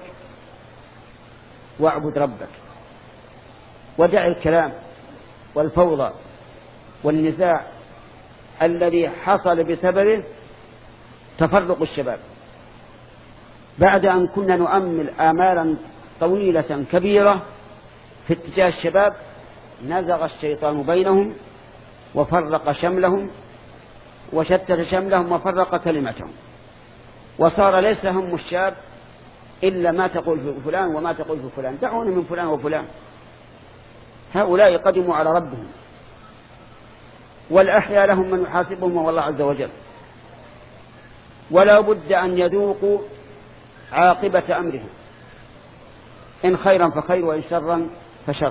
واعبد ربك، ودع الكلام والفوضى والنزاع الذي حصل بسببه تفرق الشباب. بعد أن كنا نؤمل آمالا طويلة كبيرة في اتجاه الشباب نزغ الشيطان بينهم وفرق شملهم وشتت شملهم وفرق كلمتهم، وصار ليس هم الشاب إلا ما تقول في فلان وما تقول في فلان. دعوني من فلان وفلان، هؤلاء قدموا على ربهم والأحياء لهم من يحاسبهم والله عز وجل، ولا بد أن يذوقوا عاقبة أمرهم، إن خيرا فخير وإن شرا فشر.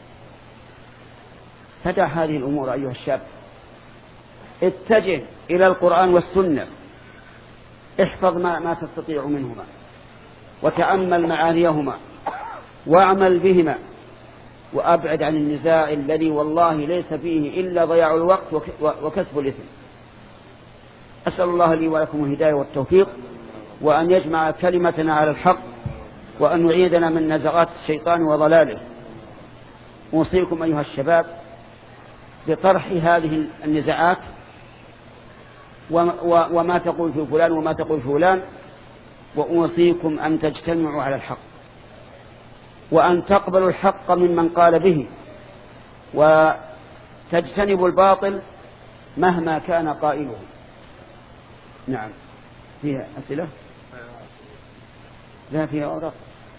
فدع هذه الأمور أيها الشاب، اتجه إلى القرآن والسنة، احفظ ما, ما تستطيع منهما وتأمل معانيهما واعمل بهما، وأبعد عن النزاع الذي والله ليس فيه إلا ضياع الوقت وكسب الإثم. أسأل الله لي ولكم الهداية والتوفيق، وأن يجمع كلمتنا على الحق، وأن يعيدنا من نزغات الشيطان وضلاله. أوصيكم أيها الشباب بطرح هذه النزاعات وما تقول في فلان وما تقول في فلان، وأوصيكم أن تجتمعوا على الحق، وأن تقبلوا الحق ممن قال به، وتجتنبوا الباطل مهما كان قائله. نعم، فيها أسئلة؟ لا فيها أوراق.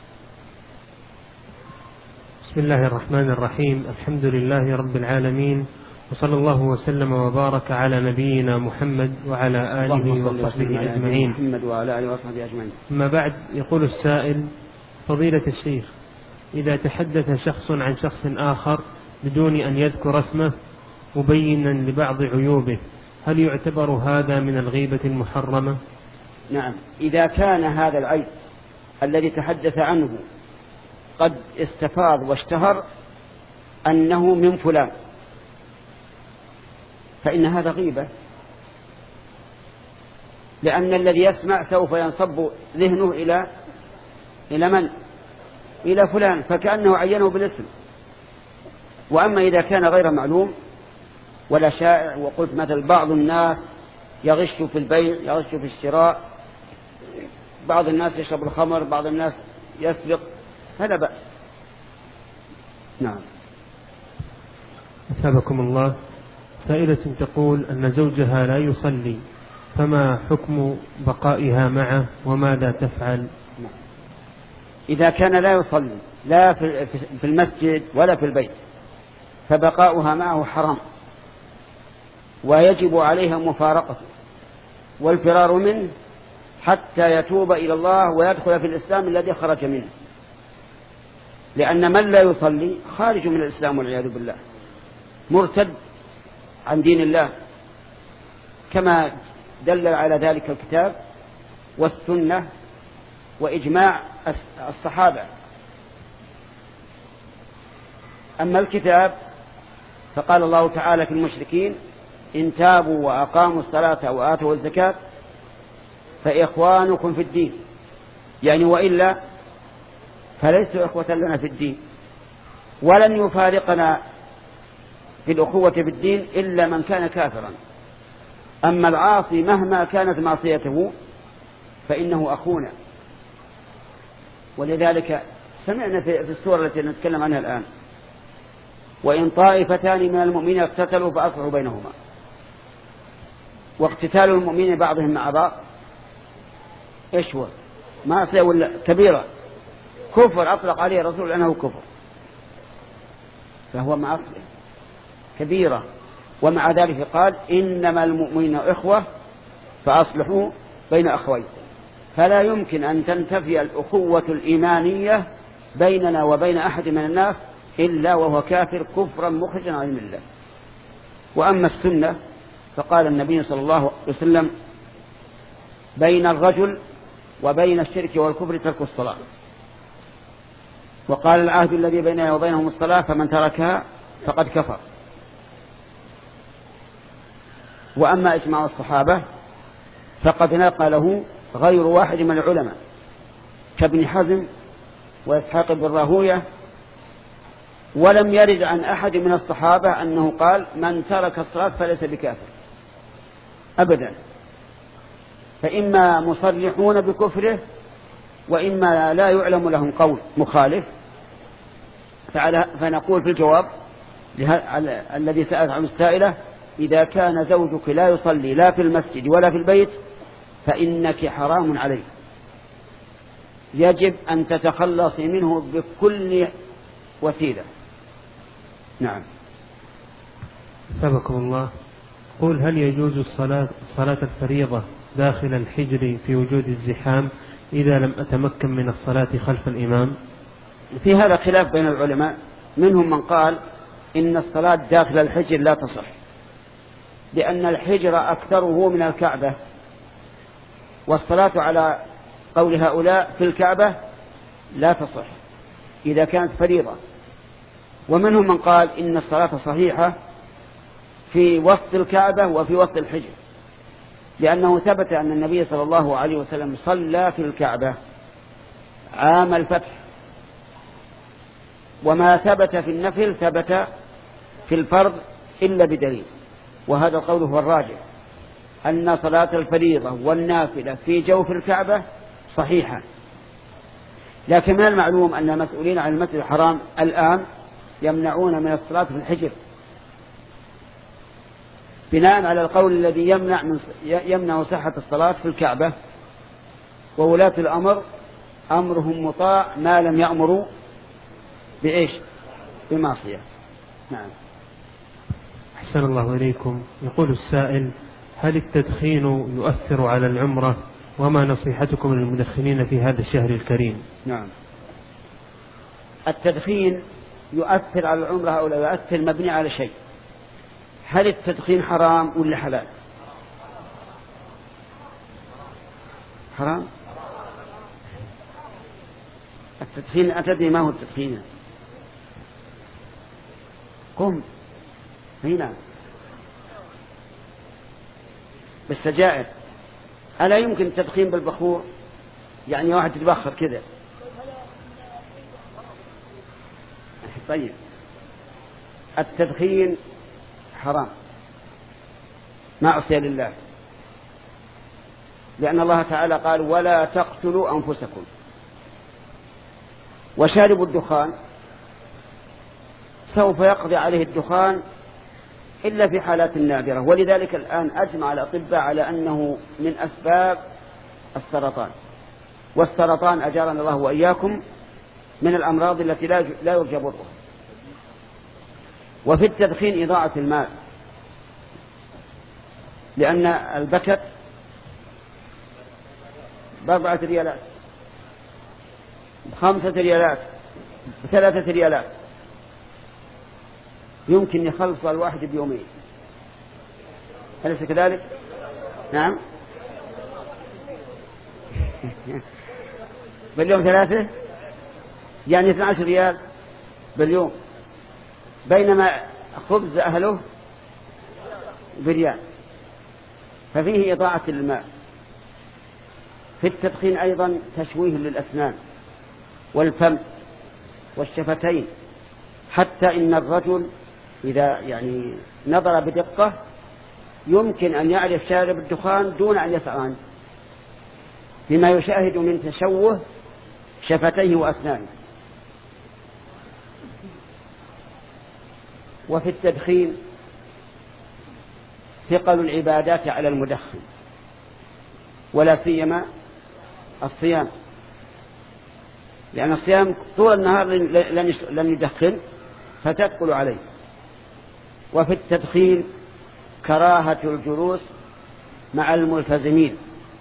بسم الله الرحمن الرحيم، الحمد لله رب العالمين، وصلى الله وسلم وبارك على نبينا محمد وعلى آله وصحبه أجمعين. محمد وعلى آله وصحبه أجمعين. أما بعد، يقول السائل: فضيلة الشيخ، إذا تحدث شخص عن شخص آخر بدون أن يذكر اسمه مبينا لبعض عيوبه، هل يعتبر هذا من الغيبة المحرمة؟ نعم، إذا كان هذا العيب الذي تحدث عنه قد استفاض واشتهر أنه من فلان فإن هذا غيبة، لأن الذي يسمع سوف ينصب ذهنه إلى إلى من؟ إلى فلان، فكأنه عينه بالاسم. وأما إذا كان غير معلوم ولا شائع، وقلت مثل بعض الناس يغش في البيع، يغش في الشراء، بعض الناس يشرب الخمر، بعض الناس يسرق، هذا بأس. نعم. أثابكم الله. سائلة تقول أن زوجها لا يصلي، فما حكم بقائها معه وماذا تفعل؟ إذا كان لا يصلي لا في المسجد ولا في البيت فبقاؤها معه حرام، ويجب عليها مفارقته والفرار منه حتى يتوب إلى الله ويدخل في الإسلام الذي خرج منه، لأن من لا يصلي خارج من الإسلام والعياذ بالله، مرتد عن دين الله، كما دل على ذلك الكتاب والسنة وإجماع الصحابة. أما الكتاب فقال الله تعالى في المشركين: إن تابوا وأقاموا الصلاة وآتوا الزكاة فإخوانكم في الدين، يعني وإلا فليسوا إخوة لنا في الدين، ولن يفارقنا في الأخوة في الدين إلا من كان كافرا. أما العاصي مهما كانت معصيته فإنه أخونا. ولذلك سمعنا في السورة التي نتكلم عنها الآن: وإن طائفتان من المؤمنين اقتتلوا فأصلحوا بينهما. واقتتال المؤمنين بعضهم مع بعض إيش هو؟ معصية ولا كبيرة؟ كفر أطلق عليه الرسول أنه كفر، فهو معصية كبيرة. ومع ذلك قال: إنما المؤمنين إخوة فأصلحوا بين أخوين. فلا يمكن أن تنتفي الأخوة الإيمانية بيننا وبين أحد من الناس إلا وهو كافر كفرا مخرجا عن الملة. وأما السنة فقال النبي صلى الله عليه وسلم: بين الرجل وبين الشرك والكفر ترك الصلاة. وقال: العهد الذي بيننا وبينهم الصلاة فمن تركها فقد كفر. وأما إجماع الصحابة فقد نقله غير واحد من العلماء كابن حزم وإسحاق بن راهوية، ولم يرد عن أحد من الصحابة أنه قال: من ترك الصلاة فليس بكافر أبدا. فإما مصرحون بكفره وإما لا يعلم لهم قول مخالف. فنقول في الجواب الذي سألت عنه السائلة: إذا كان زوجك لا يصلي لا في المسجد ولا في البيت فإنك حرام عليه، يجب أن تتخلصي منه بكل وسيلة. نعم. سبحكم الله. قل: هل يجوز الصلاة صلاة الفريضة داخل الحجر في وجود الزحام إذا لم أتمكن من الصلاة خلف الإمام؟ في هذا خلاف بين العلماء. منهم من قال إن الصلاة داخل الحجر لا تصح، لأن الحجر أكثره من الكعبة، والصلاة على قول هؤلاء في الكعبة لا تصح إذا كانت فريضة. ومنهم من قال إن الصلاة صحيحة في وسط الكعبة وفي وسط الحجر، لأنه ثبت أن النبي صلى الله عليه وسلم صلى في الكعبة عام الفتح، وما ثبت في النفل ثبت في الفرض إلا بدليل. وهذا القول هو الراجح، أن صلاة الفريضة والنافلة في جوف الكعبة صحيحة. لكن من المعلوم أن المسؤولين عن المسجد الحرام الآن يمنعون من الصلاة في الحجر بناء على القول الذي يمنع من يمنع صحة الصلاة في الكعبة. وولاة الأمر أمرهم مطاع ما لم يأمروا بإيش؟ بمعصية. نعم. أحسن الله إليكم. يقول السائل: هل التدخين يؤثر على العمرة؟ وما نصيحتكم للمدخنين في هذا الشهر الكريم؟ نعم. التدخين يؤثر على العمرة أو لا يؤثر مبني على شيء. هل التدخين حرام ولا حلال؟ حرام. التدخين أتدري ما هو التدخين؟ قم هنا بالسجائر. ألا يمكن التدخين بالبخور؟ يعني واحد يتبخر كذا. طيب، التدخين حرام معصية لله، لأن الله تعالى قال: ولا تقتلوا أنفسكم. وشارب الدخان سوف يقضي عليه الدخان إلا في حالات نادرة. ولذلك الآن أجمع الأطباء على أنه من أسباب السرطان، والسرطان أجارنا الله وإياكم من الأمراض التي لا يرجى برؤها. وفي التدخين إضاعة المال، لأن البكت بأربعة ريالات، بخمسة ريالات، بثلاثة ريالات، يمكن يخلص الواحد بيومين. أليس كذلك؟ نعم. باليوم ثلاثة، يعني اثنى عشر ريال باليوم، بينما خبز أهله بريال. ففيه إضاعة الماء. في التدخين أيضا تشويه للأسنان والفم والشفتين، حتى إن الرجل إذا يعني نظر بدقة يمكن أن يعرف شارب الدخان دون أن يسأل عنه، بما يشاهد من تشوه شفتيه وأسنانه. وفي التدخين ثقل العبادات على المدخن، ولا سيما الصيام، لأن الصيام طول النهار لن يدخن فتثقل عليه. وفي التدخين كراهة الجلوس مع الملتزمين،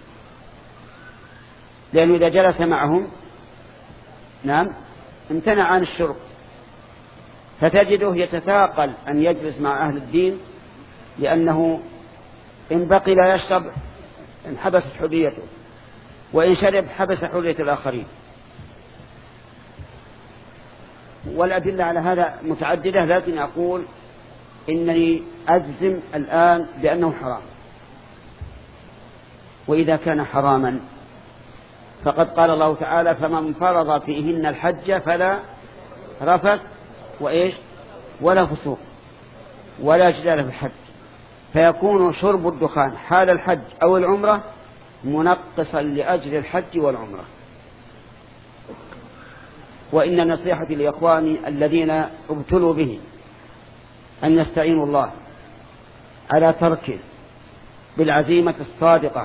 لأنه إذا جلس معهم نعم امتنع عن الشرب، فتجده يتثاقل أن يجلس مع أهل الدين، لأنه إن بقي لا يشرب انحبست حريته، وإن شرب حبس حرية الآخرين. والأدلة على هذا متعددة، لكن أقول إنني أجزم الآن بأنه حرام. وإذا كان حراما فقد قال الله تعالى: فمن فرض فيهن الحج فلا رفث وإيش ولا فسوق ولا جدال في الحج، فيكون شرب الدخان حال الحج أو العمرة منقصا لأجر الحج والعمرة. وإن نصيحتي لإخواني الذين ابتلوا به أن يستعينوا الله على تركه بالعزيمة الصادقة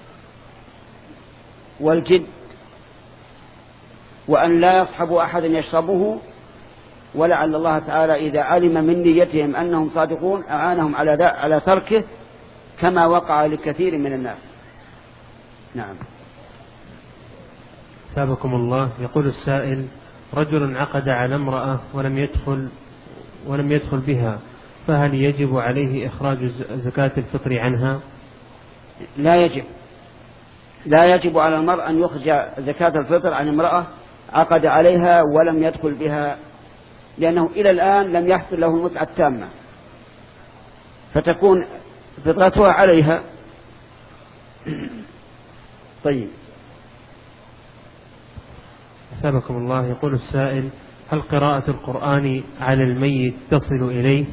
والجد، وأن لا يصحبوا أحدا يشربه، ولعل الله تعالى إذا علم من نيتهم أنهم صادقون أعانهم على على تركه، كما وقع لكثير من الناس. نعم. ثابكم الله. يقول السائل: رجل عقد على امرأة ولم يدخل ولم يدخل بها، فهل يجب عليه إخراج زكاة الفطر عنها؟ لا يجب لا يجب على المرء أن يخرج زكاة الفطر عن امرأة عقد عليها ولم يدخل بها، لأنه إلى الآن لم يحصل له المتعة التامة، فتكون فطرتها عليها. طيب. أثابكم الله. يقول السائل: هل قراءة القرآن على الميت تصل إليه؟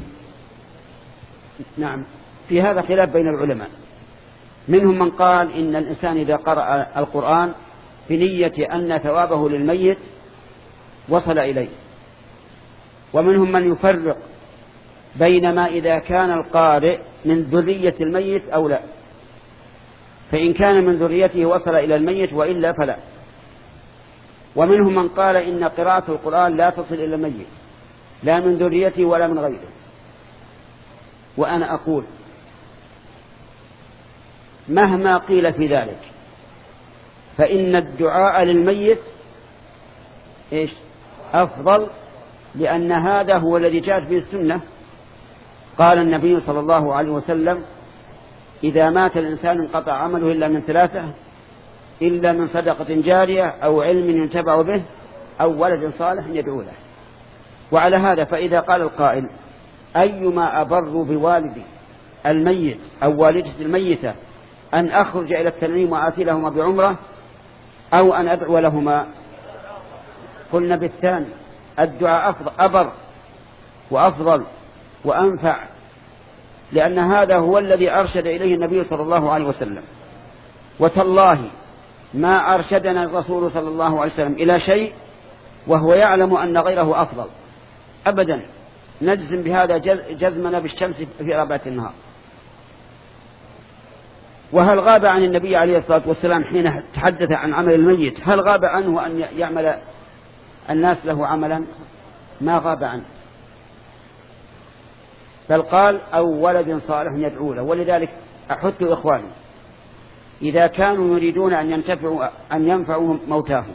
نعم، في هذا خلاف بين العلماء. منهم من قال إن الإنسان إذا قرأ القرآن بنية أن ثوابه للميت وصل إليه، ومنهم من يفرق بين ما إذا كان القارئ من ذرية الميت أو لا، فإن كان من ذريته وصل إلى الميت، وإلا فلا. ومنهم من قال إن قراءة القرآن لا تصل إلى الميت لا من ذريته ولا من غيره. وأنا أقول مهما قيل في ذلك فإن الدعاء للميت إيش أفضل، لأن هذا هو الذي جاءت به السنة. قال النبي صلى الله عليه وسلم: إذا مات الإنسان انقطع عمله إلا من ثلاثة، إلا من صدقة جارية أو علم ينتفع به أو ولد صالح يدعو له. وعلى هذا فإذا قال القائل: أيما أبر بوالدي الميت أو والدتي الميتة أن أخرج إلى التنعيم وآتي لهما بعمرة أو أن أدعو لهما؟ قلنا بالثاني، الدعاء أفضل أبر وأفضل وأنفع، لأن هذا هو الذي أرشد إليه النبي صلى الله عليه وسلم. وتالله ما أرشدنا الرسول صلى الله عليه وسلم إلى شيء وهو يعلم أن غيره أفضل أبدا. نجزم بهذا جزمنا بالشمس في رابعة النهار. وهل غاب عن النبي عليه الصلاة والسلام حين تحدث عن عمل الميت، هل غاب عنه أن يعمل الناس له عملا؟ ما غاب عنه، بل قال: أو ولد صالح يدعو له. ولذلك أحث إخواني إذا كانوا يريدون أن ينتفعوا أن ينفعوا موتاهم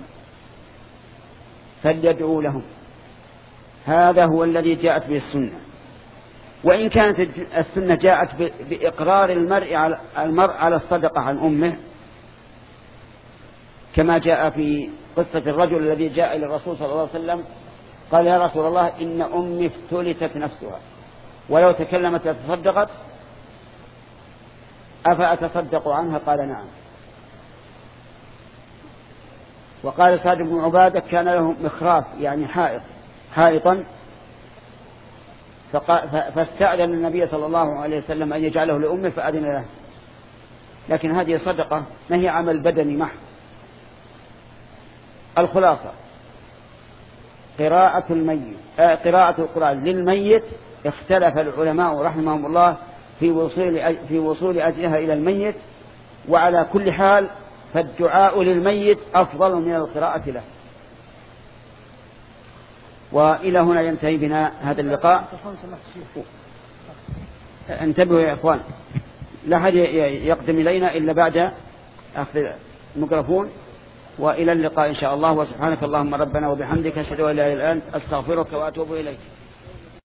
فليدعوا لهم، هذا هو الذي جاءت به السنة. وإن كانت السنة جاءت بإقرار المرء على المرء على الصدقة عن أمه، كما جاء في قصة الرجل الذي جاء إلى الرسول صلى الله عليه وسلم قال: يا رسول الله، إن أمي افتلتت نفسها ولو تكلمت لتصدقت، أفأتصدق عنها؟ قال: نعم. وقال سعد بن عبادة: كان له مخراف يعني حائط حائطا فاستأذن النبي صلى الله عليه وسلم أن يجعله لأمه فأذن له. لكن هذه صدقة ما هي عمل بدني محض. الخلاصة قراءة الميت آه قراءة القرآن للميت اختلف العلماء رحمهم الله في وصول في وصول أجلها إلى الميت، وعلى كل حال فالدعاء للميت أفضل من القراءة له. وإلى هنا ينتهي بنا هذا اللقاء. انتبهوا يا إخوان، لا أحد يقدم إلينا إلا بعد أخذ الميكروفون. وإلى اللقاء إن شاء الله، وسبحانك اللهم ربنا وبحمدك أشهد أن لا إله إلا أنت أستغفرك وأتوب إليك.